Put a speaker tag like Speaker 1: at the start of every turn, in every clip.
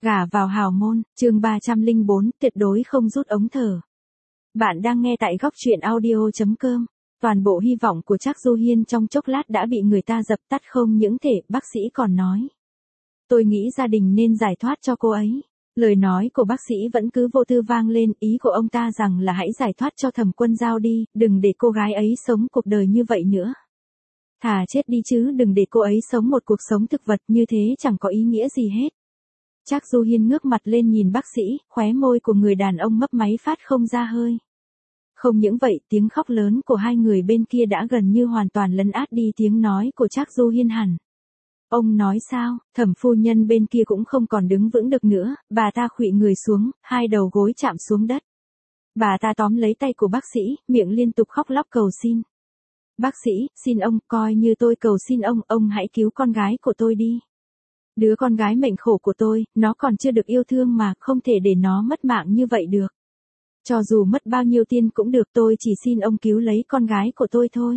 Speaker 1: Gả vào hào môn, chương 304, tuyệt đối không rút ống thở. Bạn đang nghe tại góc truyện audio.com. Toàn bộ hy vọng của Trác Du Hiên trong chốc lát đã bị người ta dập tắt, không những thể, bác sĩ còn nói. Tôi nghĩ gia đình nên giải thoát cho cô ấy. Lời nói của bác sĩ vẫn cứ vô tư vang lên, ý của ông ta rằng là hãy giải thoát cho Thẩm Quân Dao đi, đừng để cô gái ấy sống cuộc đời như vậy nữa. Thà chết đi chứ đừng để cô ấy sống một cuộc sống thực vật như thế, chẳng có ý nghĩa gì hết. Trác Du Hiên ngước mặt lên nhìn bác sĩ, khóe môi của người đàn ông mấp máy phát không ra hơi. Không những vậy, tiếng khóc lớn của hai người bên kia đã gần như hoàn toàn lấn át đi tiếng nói của Trác Du Hiên hẳn. Ông nói sao? Thẩm phu nhân bên kia cũng không còn đứng vững được nữa, bà ta khuỵu người xuống, hai đầu gối chạm xuống đất. Bà ta tóm lấy tay của bác sĩ, miệng liên tục khóc lóc cầu xin. Bác sĩ, xin ông, coi như tôi cầu xin ông hãy cứu con gái của tôi đi. Đứa con gái mệnh khổ của tôi, nó còn chưa được yêu thương mà, không thể để nó mất mạng như vậy được. Cho dù mất bao nhiêu tiền cũng được, tôi chỉ xin ông cứu lấy con gái của tôi thôi.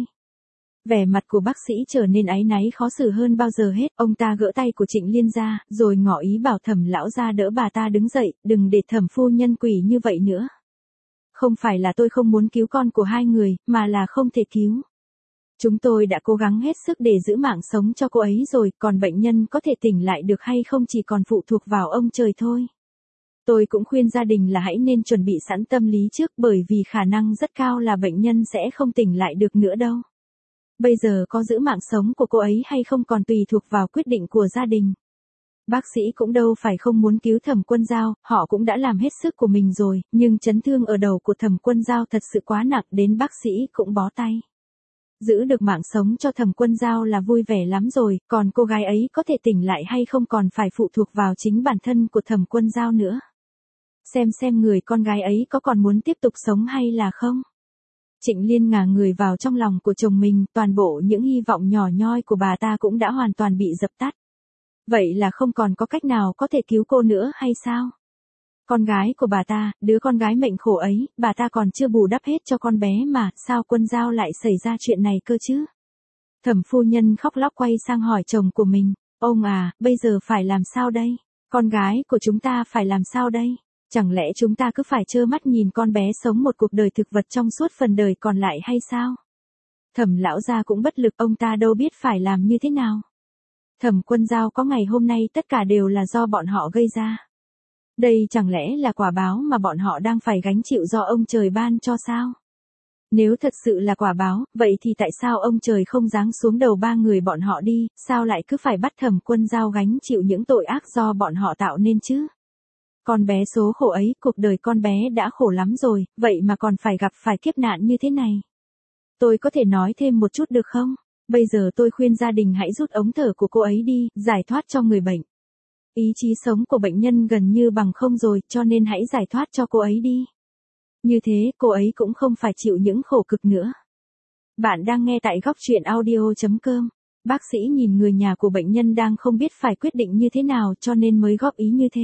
Speaker 1: Vẻ mặt của bác sĩ trở nên áy náy khó xử hơn bao giờ hết, ông ta gỡ tay của Trịnh Liên ra, rồi ngỏ ý bảo Thẩm lão gia đỡ bà ta đứng dậy, đừng để Thẩm phu nhân quỳ như vậy nữa. Không phải là tôi không muốn cứu con của hai người, mà là không thể cứu. Chúng tôi đã cố gắng hết sức để giữ mạng sống cho cô ấy rồi, còn bệnh nhân có thể tỉnh lại được hay không chỉ còn phụ thuộc vào ông trời thôi. Tôi cũng khuyên gia đình là hãy nên chuẩn bị sẵn tâm lý trước, bởi vì khả năng rất cao là bệnh nhân sẽ không tỉnh lại được nữa đâu. Bây giờ có giữ mạng sống của cô ấy hay không còn tùy thuộc vào quyết định của gia đình. Bác sĩ cũng đâu phải không muốn cứu Thẩm Quân Dao, họ cũng đã làm hết sức của mình rồi, nhưng chấn thương ở đầu của Thẩm Quân Dao thật sự quá nặng đến bác sĩ cũng bó tay. Giữ được mạng sống cho Thẩm Quân Dao là vui vẻ lắm rồi, còn cô gái ấy có thể tỉnh lại hay không còn phải phụ thuộc vào chính bản thân của Thẩm Quân Dao nữa. Xem người con gái ấy có còn muốn tiếp tục sống hay là không. Trịnh Liên ngả người vào trong lòng của chồng mình, toàn bộ những hy vọng nhỏ nhoi của bà ta cũng đã hoàn toàn bị dập tắt. Vậy là không còn có cách nào có thể cứu cô nữa hay sao? Con gái của bà ta, đứa con gái mệnh khổ ấy, bà ta còn chưa bù đắp hết cho con bé mà, sao Quân Dao lại xảy ra chuyện này cơ chứ? Thẩm phu nhân khóc lóc quay sang hỏi chồng của mình, ông à, bây giờ phải làm sao đây? Con gái của chúng ta phải làm sao đây? Chẳng lẽ chúng ta cứ phải trơ mắt nhìn con bé sống một cuộc đời thực vật trong suốt phần đời còn lại hay sao? Thẩm lão gia cũng bất lực, ông ta đâu biết phải làm như thế nào. Thẩm Quân Dao có ngày hôm nay tất cả đều là do bọn họ gây ra. Đây chẳng lẽ là quả báo mà bọn họ đang phải gánh chịu do ông trời ban cho sao? Nếu thật sự là quả báo, vậy thì tại sao ông trời không giáng xuống đầu ba người bọn họ đi, sao lại cứ phải bắt Thẩm Quân Dao gánh chịu những tội ác do bọn họ tạo nên chứ? Con bé số khổ ấy, cuộc đời con bé đã khổ lắm rồi, vậy mà còn phải gặp phải kiếp nạn như thế này. Tôi có thể nói thêm một chút được không? Bây giờ tôi khuyên gia đình hãy rút ống thở của cô ấy đi, giải thoát cho người bệnh. Ý chí sống của bệnh nhân gần như bằng không rồi, cho nên hãy giải thoát cho cô ấy đi. Như thế, cô ấy cũng không phải chịu những khổ cực nữa. Bạn đang nghe tại góc truyện audio.com. Bác sĩ nhìn người nhà của bệnh nhân đang không biết phải quyết định như thế nào cho nên mới góp ý như thế.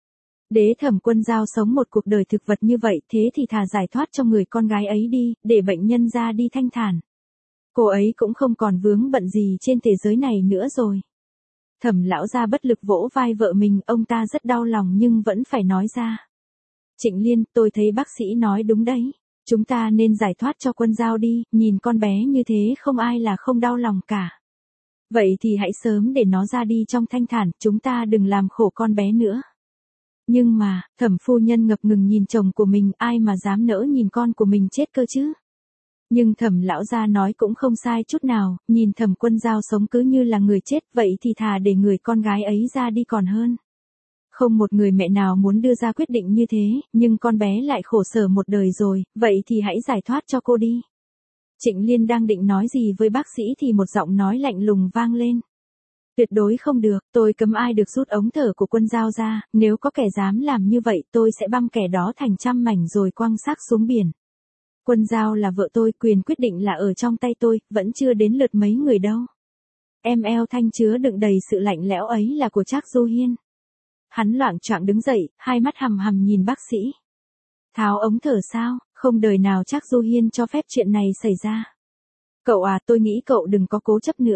Speaker 1: Để Thẩm Quân Dao sống một cuộc đời thực vật như vậy, thế thì thà giải thoát cho người con gái ấy đi, để bệnh nhân ra đi thanh thản. Cô ấy cũng không còn vướng bận gì trên thế giới này nữa rồi. Thẩm lão gia bất lực vỗ vai vợ mình, ông ta rất đau lòng nhưng vẫn phải nói ra. Trịnh Liên, tôi thấy bác sĩ nói đúng đấy. Chúng ta nên giải thoát cho Quân Dao đi, nhìn con bé như thế không ai là không đau lòng cả. Vậy thì hãy sớm để nó ra đi trong thanh thản, chúng ta đừng làm khổ con bé nữa. Nhưng mà, Thẩm phu nhân ngập ngừng nhìn chồng của mình, ai mà dám nỡ nhìn con của mình chết cơ chứ? Nhưng Thẩm lão gia nói cũng không sai chút nào, nhìn Thẩm Quân Dao sống cứ như là người chết, vậy thì thà để người con gái ấy ra đi còn hơn. Không một người mẹ nào muốn đưa ra quyết định như thế, nhưng con bé lại khổ sở một đời rồi, vậy thì hãy giải thoát cho cô đi. Trịnh Liên đang định nói gì với bác sĩ thì một giọng nói lạnh lùng vang lên. Tuyệt đối không được, tôi cấm ai được rút ống thở của Quân Dao ra, nếu có kẻ dám làm như vậy tôi sẽ băm kẻ đó thành trăm mảnh rồi quăng xác xuống biển. Quân Dao là vợ tôi, quyền quyết định là ở trong tay tôi, vẫn chưa đến lượt mấy người đâu. Em eo thanh chứa đựng đầy sự lạnh lẽo ấy là của Trác Du Hiên. Hắn loạng choạng đứng dậy, hai mắt hằm hằm nhìn bác sĩ. Tháo ống thở sao, không đời nào Trác Du Hiên cho phép chuyện này xảy ra. Cậu à, tôi nghĩ cậu đừng có cố chấp nữa.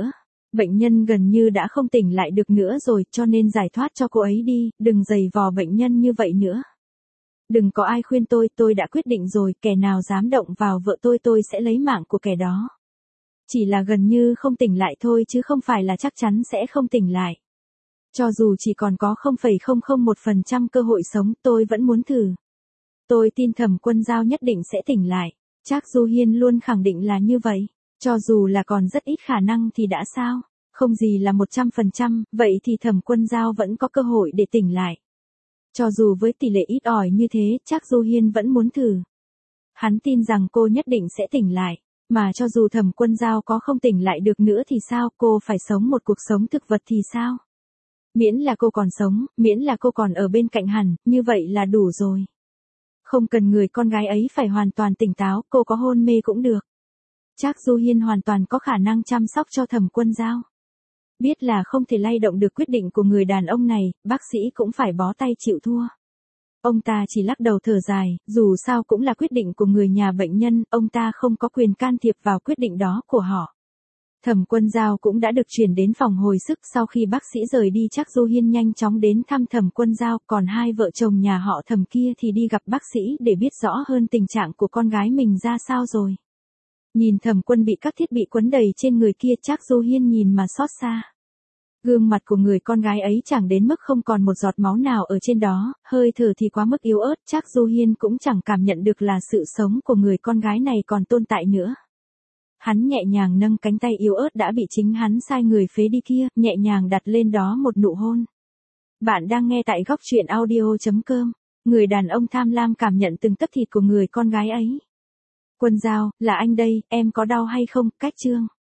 Speaker 1: Bệnh nhân gần như đã không tỉnh lại được nữa rồi, cho nên giải thoát cho cô ấy đi, đừng giày vò bệnh nhân như vậy nữa. Đừng có ai khuyên tôi đã quyết định rồi, kẻ nào dám động vào vợ tôi sẽ lấy mạng của kẻ đó. Chỉ là gần như không tỉnh lại thôi chứ không phải là chắc chắn sẽ không tỉnh lại. Cho dù chỉ còn có 0,001% cơ hội sống, tôi vẫn muốn thử. Tôi tin Thẩm Quân Dao nhất định sẽ tỉnh lại. Trác Du Hiên luôn khẳng định là như vậy. Cho dù là còn rất ít khả năng thì đã sao? Không gì là 100%, vậy thì Thẩm Quân Dao vẫn có cơ hội để tỉnh lại. Cho dù với tỷ lệ ít ỏi như thế, Trác Du Hiên vẫn muốn thử. Hắn tin rằng cô nhất định sẽ tỉnh lại. Mà cho dù Thẩm Quân Dao có không tỉnh lại được nữa thì sao, cô phải sống một cuộc sống thực vật thì sao? Miễn là cô còn sống, miễn là cô còn ở bên cạnh hắn, như vậy là đủ rồi. Không cần người con gái ấy phải hoàn toàn tỉnh táo, cô có hôn mê cũng được. Trác Du Hiên hoàn toàn có khả năng chăm sóc cho Thẩm Quân Dao. Biết là không thể lay động được quyết định của người đàn ông này, bác sĩ cũng phải bó tay chịu thua. Ông ta chỉ lắc đầu thở dài, dù sao cũng là quyết định của người nhà bệnh nhân, ông ta không có quyền can thiệp vào quyết định đó của họ. Thẩm Quân Dao cũng đã được chuyển đến phòng hồi sức sau khi bác sĩ rời đi. Trác Du Hiên nhanh chóng đến thăm Thẩm Quân Dao, còn hai vợ chồng nhà họ Thẩm kia thì đi gặp bác sĩ để biết rõ hơn tình trạng của con gái mình ra sao rồi. Nhìn Thẩm Quân bị các thiết bị quấn đầy trên người kia, Trác Du Hiên nhìn mà xót xa. Gương mặt của người con gái ấy chẳng đến mức không còn một giọt máu nào ở trên đó, hơi thở thì quá mức yếu ớt, Trác Du Hiên cũng chẳng cảm nhận được là sự sống của người con gái này còn tồn tại nữa. Hắn nhẹ nhàng nâng cánh tay yếu ớt đã bị chính hắn sai người phế đi kia, nhẹ nhàng đặt lên đó một nụ hôn. Bạn đang nghe tại góc truyện audio.com. Người đàn ông tham lam cảm nhận từng tấc thịt của người con gái ấy. Quân Dao, là anh đây, em có đau hay không? Cách chương.